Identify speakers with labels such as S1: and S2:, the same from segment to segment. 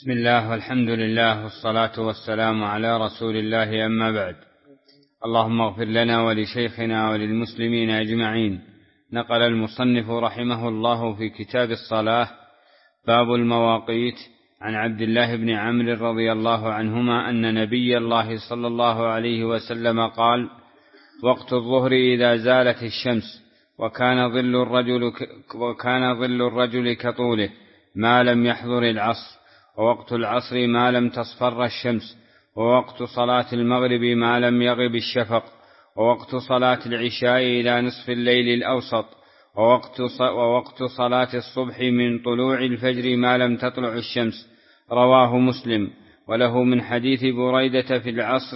S1: بسم الله والحمد لله والصلاة والسلام على رسول الله، أما بعد. اللهم اغفر لنا ولشيخنا وللمسلمين أجمعين. نقل المصنف رحمه الله في كتاب الصلاة باب المواقيت عن عبد الله بن عمرو رضي الله عنهما أن نبي الله صلى الله عليه وسلم قال: وقت الظهر إذا زالت الشمس وكان ظل الرجل كطوله ما لم يحضر العصر، ووقت العصر ما لم تصفر الشمس، ووقت صلاة المغرب ما لم يغب الشفق، ووقت صلاة العشاء إلى نصف الليل الأوسط، ووقت صلاة الصبح من طلوع الفجر ما لم تطلع الشمس. رواه مسلم. وله من حديث بريدة في العصر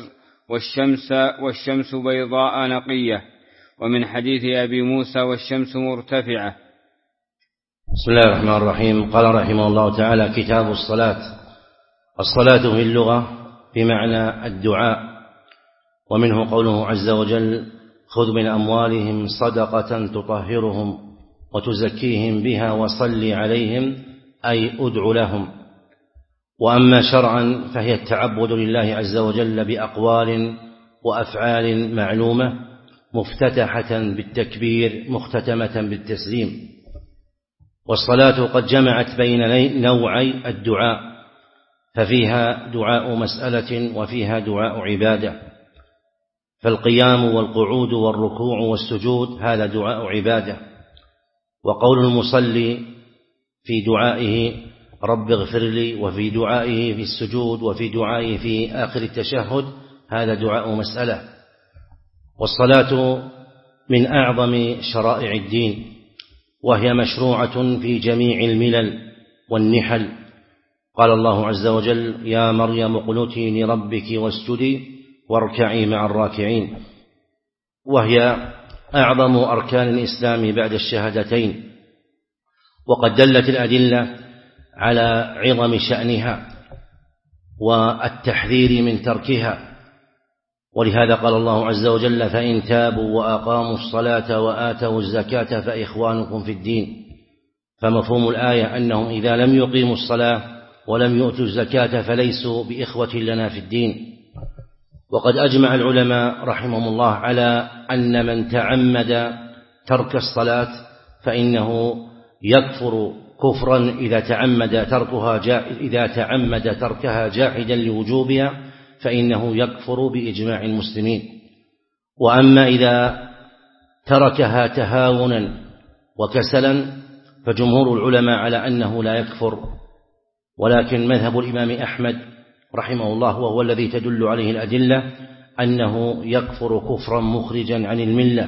S1: والشمس بيضاء نقية، ومن حديث أبي موسى والشمس مرتفعة.
S2: بسم الله الرحمن الرحيم. قال رحمه الله تعالى: كتاب الصلاة. الصلاة في اللغة بمعنى الدعاء، ومنه قوله عز وجل: خذ من أموالهم صدقة تطهرهم وتزكيهم بها وصل عليهم، أي أدع لهم. وأما شرعا فهي التعبد لله عز وجل بأقوال وأفعال معلومة، مفتتحة بالتكبير مختتمة بالتسليم. والصلاة قد جمعت بين نوعي الدعاء، ففيها دعاء مسألة وفيها دعاء عبادة. فالقيام والقعود والركوع والسجود هذا دعاء عبادة. وقول المصلي في دعائه رب اغفر لي، وفي دعائه في السجود، وفي دعائه في آخر التشهد هذا دعاء مسألة. والصلاة من أعظم شرائع الدين، وهي مشروعة في جميع الملل والنحل. قال الله عز وجل: يا مريم اقنتي لربك واسجدي واركعي مع الراكعين. وهي أعظم أركان الإسلام بعد الشهادتين، وقد دلت الأدلة على عظم شأنها والتحذير من تركها. ولهذا قال الله عز وجل: فإن تابوا وأقاموا الصلاة وآتوا الزكاة فإخوانكم في الدين. فمفهوم الآية أنهم إذا لم يقيموا الصلاة ولم يؤتوا الزكاة فليسوا بإخوة لنا في الدين. وقد أجمع العلماء رحمهم الله على أن من تعمد ترك الصلاة فإنه يكفر كفرا إذا تعمد تركها جاحدا لوجوبها، فإنه يكفر بإجماع المسلمين. وأما إذا تركها تهاونا وكسلا فجمهور العلماء على أنه لا يكفر. ولكن مذهب الإمام أحمد رحمه الله، وهو الذي تدل عليه الأدلة، أنه يكفر كفرا مخرجا عن الملة،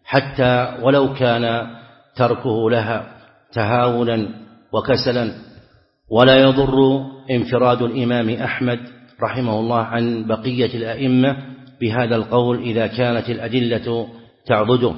S2: حتى ولو كان تركه لها تهاونا وكسلا. ولا يضر انفراد الإمام أحمد رحمه الله عن بقية الأئمة بهذا القول إذا كانت الأدلة تعضده.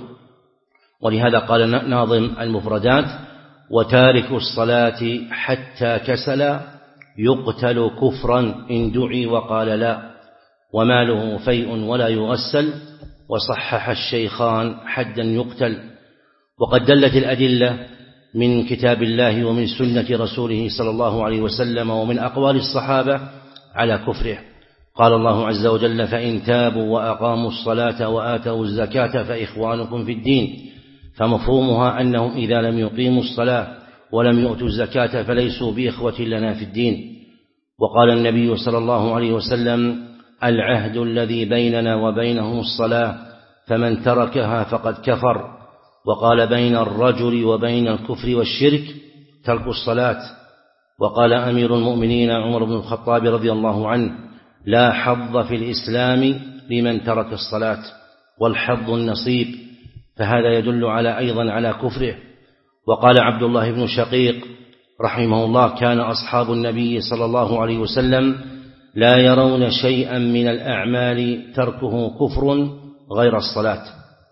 S2: ولهذا قال ناظم المفردات: وتارك الصلاة حتى كسلا يقتل كفرا إن دعي وقال لا، وماله فيء ولا يغسل، وصحح الشيخان حدا يقتل. وقد دلت الأدلة من كتاب الله ومن سنة رسوله صلى الله عليه وسلم ومن أقوال الصحابة على كفره. قال الله عز وجل: فإن تابوا وأقاموا الصلاة وآتوا الزكاة فإخوانكم في الدين. فمفهومها أنهم إذا لم يقيموا الصلاة ولم يؤتوا الزكاة فليسوا بإخوة لنا في الدين. وقال النبي صلى الله عليه وسلم: العهد الذي بيننا وبينهم الصلاة، فمن تركها فقد كفر. وقال: بين الرجل وبين الكفر والشرك ترك الصلاة. وقال أمير المؤمنين عمر بن الخطاب رضي الله عنه: لا حظ في الإسلام لمن ترك الصلاة، والحظ النصيب. فهذا يدل أيضا على كفره. وقال عبد الله بن شقيق رحمه الله: كان أصحاب النبي صلى الله عليه وسلم لا يرون شيئا من الأعمال تركه كفر غير الصلاة.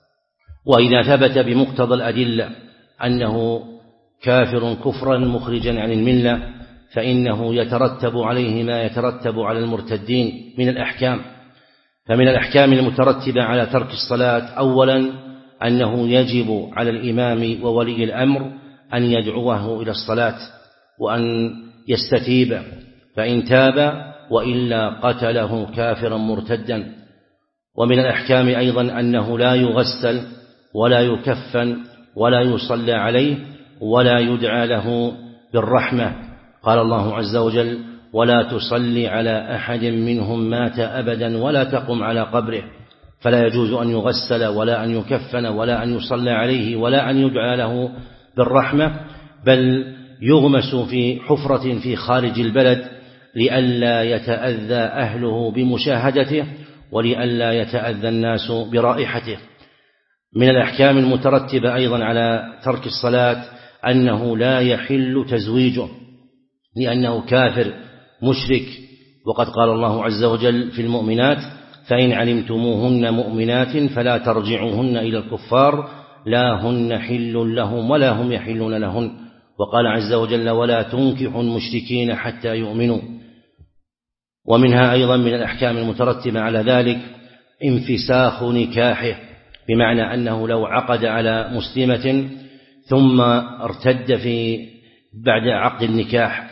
S2: وإذا ثبت بمقتضى الأدلة أنه كافر كفرا مخرجا عن الملة، فإنه يترتب عليه ما يترتب على المرتدين من الأحكام. فمن الأحكام المترتبة على ترك الصلاة: أولا أنه يجب على الإمام وولي الأمر أن يدعوه إلى الصلاة وأن يستتيب. فإن تاب وإلا قتله كافرا مرتدا. ومن الأحكام أيضا أنه لا يغسل ولا يكفن ولا يصلى عليه ولا يدعى له بالرحمة. قال الله عز وجل: ولا تصلي على أحد منهم مات أبدا ولا تقم على قبره. فلا يجوز أن يغسل ولا أن يكفن ولا أن يصلى عليه ولا أن يدعى له بالرحمة، بل يغمس في حفرة في خارج البلد لئلا يتأذى أهله بمشاهدته ولئلا يتأذى الناس برائحته. من الأحكام المترتبة أيضا على ترك الصلاة أنه لا يحل تزويجه لأنه كافر مشرك، وقد قال الله عز وجل في المؤمنات: فإن علمتموهن مؤمنات فلا ترجعوهن إلى الكفار لا هن حل لهم ولا هم يحلون لهن. وقال عز وجل: ولا تنكحوا المشركين حتى يؤمنوا. ومنها أيضا من الأحكام المترتبة على ذلك انفساخ نكاحه، بمعنى أنه لو عقد على مسلمة ثم ارتد بعد عقد النكاح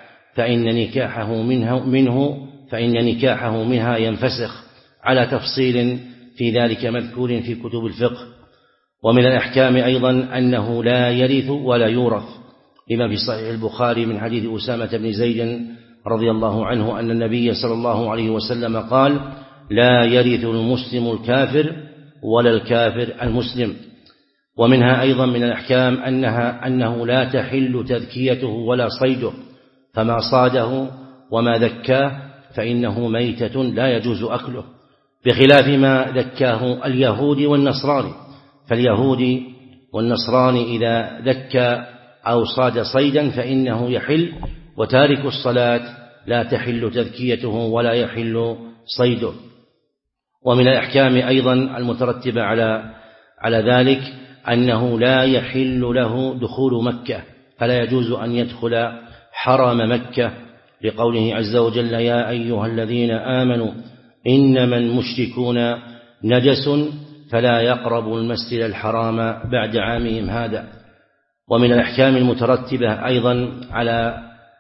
S2: فإن نكاحه منها ينفسخ، على تفصيل في ذلك مذكور في كتب الفقه. ومن الأحكام أيضا أنه لا يرث ولا يورث، لما في صحيح البخاري من حديث أسامة بن زيد رضي الله عنه أن النبي صلى الله عليه وسلم قال: لا يرث المسلم الكافر ولا الكافر المسلم. ومنها أيضا من الأحكام أنه لا تحل تذكيته ولا صيده، فما صاده وما ذكاه فإنه ميتة لا يجوز أكله، بخلاف ما ذكاه اليهود والنصراني. فاليهود والنصراني إذا ذكى أو صاد صيدا فإنه يحل، وتارك الصلاة لا تحل تذكيته ولا يحل صيده. ومن الأحكام أيضا المترتبة على ذلك أنه لا يحل له دخول مكة، فلا يجوز أن يدخل حرم مكة، لقوله عز وجل: يا أيها الذين آمنوا إنما المشركون نجس فلا يقربوا المسجد الحرام بعد عامهم هذا. ومن الأحكام المترتبة أيضا على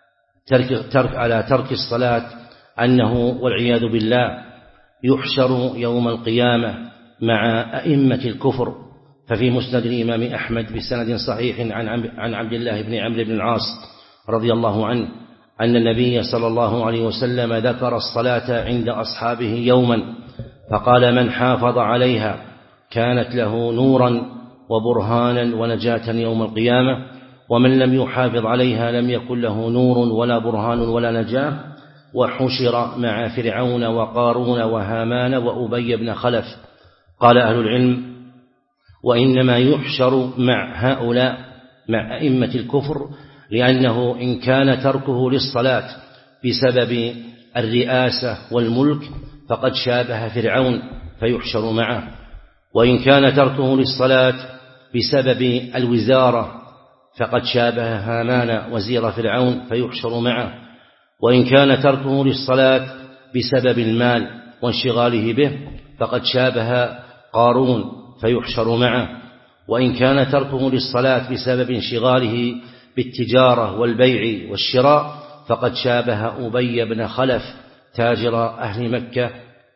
S2: ترك الصلاة أنه والعياذ بالله يحشر يوم القيامة مع أئمة الكفر. ففي مسند الإمام أحمد بسند صحيح عن عبد الله بن عمرو بن العاص رضي الله عنه أن النبي صلى الله عليه وسلم ذكر الصلاة عند أصحابه يوما فقال: من حافظ عليها كانت له نورا وبرهانا ونجاة يوم القيامة، ومن لم يحافظ عليها لم يكن له نور ولا برهان ولا نجاة، وحشر مع فرعون وقارون وهامان وأبي بن خلف. قال أهل العلم: وإنما يحشر مع هؤلاء مع أئمة الكفر، لأنه إن كان تركه للصلاة بسبب الرئاسة والملك فقد شابه فرعون فيحشر معه، وإن كان تركه للصلاة بسبب الوزارة فقد شابه هامان وزير فرعون فيحشر معه، وإن كان تركه للصلاة بسبب المال وانشغاله به فقد شابه قارون فيحشر معه، وإن كان تركه للصلاة بسبب انشغاله بالتجارة والبيع والشراء فقد شابه أبي بن خلف تاجر أهل مكة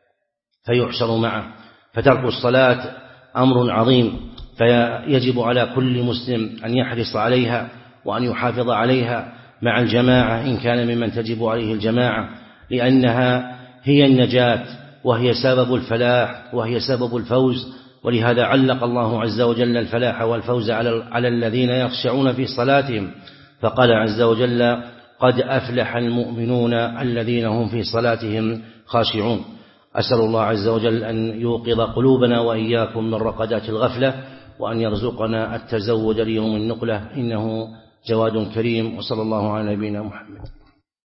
S2: فيحشر معه. فترك الصلاة أمر عظيم، فيجب على كل مسلم أن يحرص عليها وأن يحافظ عليها مع الجماعة إن كان ممن تجب عليه الجماعة، لأنها هي النجاة وهي سبب الفلاح وهي سبب الفوز. ولهذا علق الله عز وجل الفلاح والفوز على الذين يخشعون في صلاتهم، فقال عز وجل: قد أفلح المؤمنون الذين هم في صلاتهم خاشعون. أسأل الله عز وجل أن يوقظ قلوبنا وإياكم من رقدات الغفلة، وأن يرزقنا التزود ليوم النقلة، إنه جواد كريم. وصلى الله على نبينا محمد.